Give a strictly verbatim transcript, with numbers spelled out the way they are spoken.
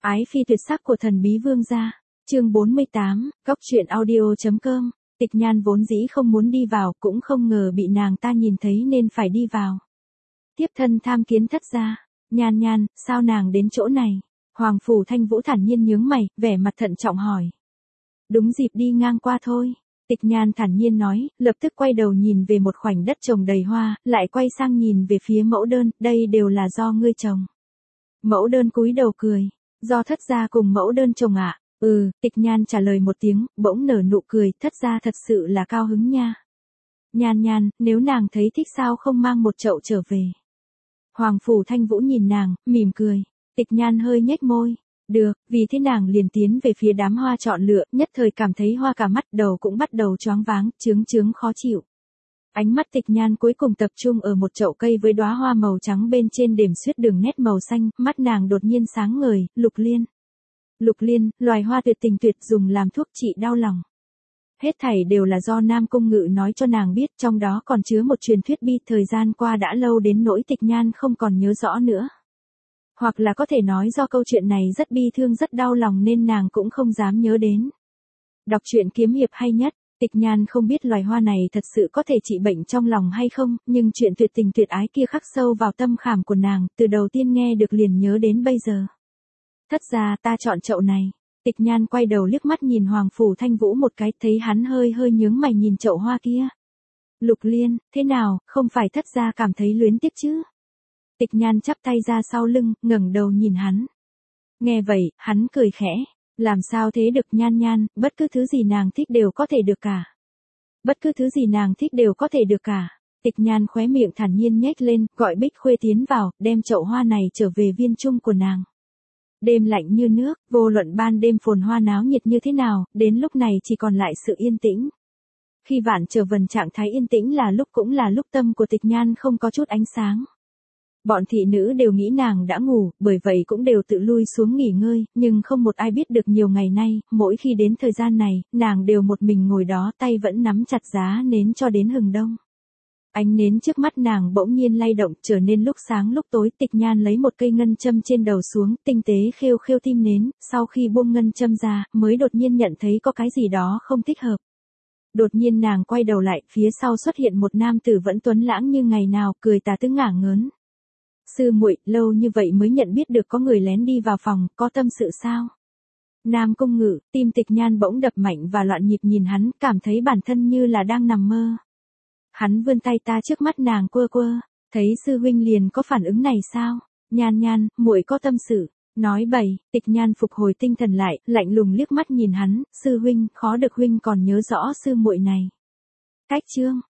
Ái phi tuyệt sắc của thần bí vương gia. Chương bốn mươi tám, góc truyện audio.com. Tịch Nhan vốn dĩ không muốn đi vào, cũng không ngờ bị nàng ta nhìn thấy nên phải đi vào. Tiếp thân tham kiến thất gia. Nhan Nhan, sao nàng đến chỗ này? Hoàng phủ Thanh Vũ thản nhiên nhướng mày, vẻ mặt thận trọng hỏi. Đúng dịp đi ngang qua thôi. Tịch Nhan thản nhiên nói, lập tức quay đầu nhìn về một khoảnh đất trồng đầy hoa, lại quay sang nhìn về phía mẫu đơn, đây đều là do ngươi trồng. Mẫu đơn cúi đầu cười, do thất gia cùng mẫu đơn trồng ạ. À? Ừ, Tịch Nhan trả lời một tiếng, bỗng nở nụ cười, thất gia thật sự là cao hứng nha. Nhan Nhan, nếu nàng thấy thích sao không mang một chậu trở về. Hoàng phủ Thanh Vũ nhìn nàng, mỉm cười. Tịch Nhan hơi nhếch môi. Được, vì thế nàng liền tiến về phía đám hoa chọn lựa, nhất thời cảm thấy hoa cả mắt, đầu cũng bắt đầu choáng váng, chướng chướng khó chịu. Ánh mắt Tịch Nhan cuối cùng tập trung ở một chậu cây với đóa hoa màu trắng bên trên đệm xuyết đường nét màu xanh, mắt nàng đột nhiên sáng ngời, Lục Liên. Lục Liên, loài hoa tuyệt tình tuyệt dùng làm thuốc trị đau lòng. Hết thảy đều là do Nam Cung Ngự nói cho nàng biết, trong đó còn chứa một truyền thuyết bi thời gian qua đã lâu đến nỗi Tịch Nhan không còn nhớ rõ nữa. Hoặc là có thể nói do câu chuyện này rất bi thương rất đau lòng nên nàng cũng không dám nhớ đến. Đọc truyện kiếm hiệp hay nhất, Tịch Nhan không biết loài hoa này thật sự có thể trị bệnh trong lòng hay không, nhưng chuyện tuyệt tình tuyệt ái kia khắc sâu vào tâm khảm của nàng, từ đầu tiên nghe được liền nhớ đến bây giờ. Thất gia, ta chọn chậu này. Tịch Nhan quay đầu liếc mắt nhìn Hoàng phủ Thanh Vũ một cái, thấy hắn hơi hơi nhướng mày nhìn chậu hoa kia. Lục Liên, thế nào, không phải thất gia cảm thấy luyến tiếc chứ? Tịch Nhan chắp tay ra sau lưng, ngẩng đầu nhìn hắn. Nghe vậy, hắn cười khẽ. Làm sao thế được Nhan Nhan, bất cứ thứ gì nàng thích đều có thể được cả. Bất cứ thứ gì nàng thích đều có thể được cả. Tịch Nhan khóe miệng thản nhiên nhếch lên, gọi Bích Khuê tiến vào, đem chậu hoa này trở về viên trung của nàng. Đêm lạnh như nước, vô luận ban đêm phồn hoa náo nhiệt như thế nào, đến lúc này chỉ còn lại sự yên tĩnh. Khi vạn trở vần trạng thái yên tĩnh là lúc cũng là lúc tâm của Tịch Nhan không có chút ánh sáng. Bọn thị nữ đều nghĩ nàng đã ngủ, bởi vậy cũng đều tự lui xuống nghỉ ngơi, nhưng không một ai biết được nhiều ngày nay, mỗi khi đến thời gian này, nàng đều một mình ngồi đó tay vẫn nắm chặt giá nến cho đến hừng đông. Ánh nến trước mắt nàng bỗng nhiên lay động trở nên lúc sáng lúc tối. Tịch Nhan lấy một cây ngân châm trên đầu xuống, tinh tế khêu khêu tim nến, sau khi buông ngân châm ra, mới đột nhiên nhận thấy có cái gì đó không thích hợp. Đột nhiên nàng quay đầu lại, phía sau xuất hiện một nam tử vẫn tuấn lãng như ngày nào, cười tà tứ ngả ngớn. Sư muội, lâu như vậy mới nhận biết được có người lén đi vào phòng, có tâm sự sao? Nam Cung Ngự, tim Tịch Nhan bỗng đập mạnh và loạn nhịp nhìn hắn, cảm thấy bản thân như là đang nằm mơ. Hắn vươn tay ta trước mắt nàng quơ quơ, thấy sư huynh liền có phản ứng này sao? Nhan Nhan, muội có tâm sự. Nói bậy. Tịch Nhan phục hồi tinh thần lại, lạnh lùng liếc mắt nhìn hắn, sư huynh, khó được huynh còn nhớ rõ sư muội này. Cách chương,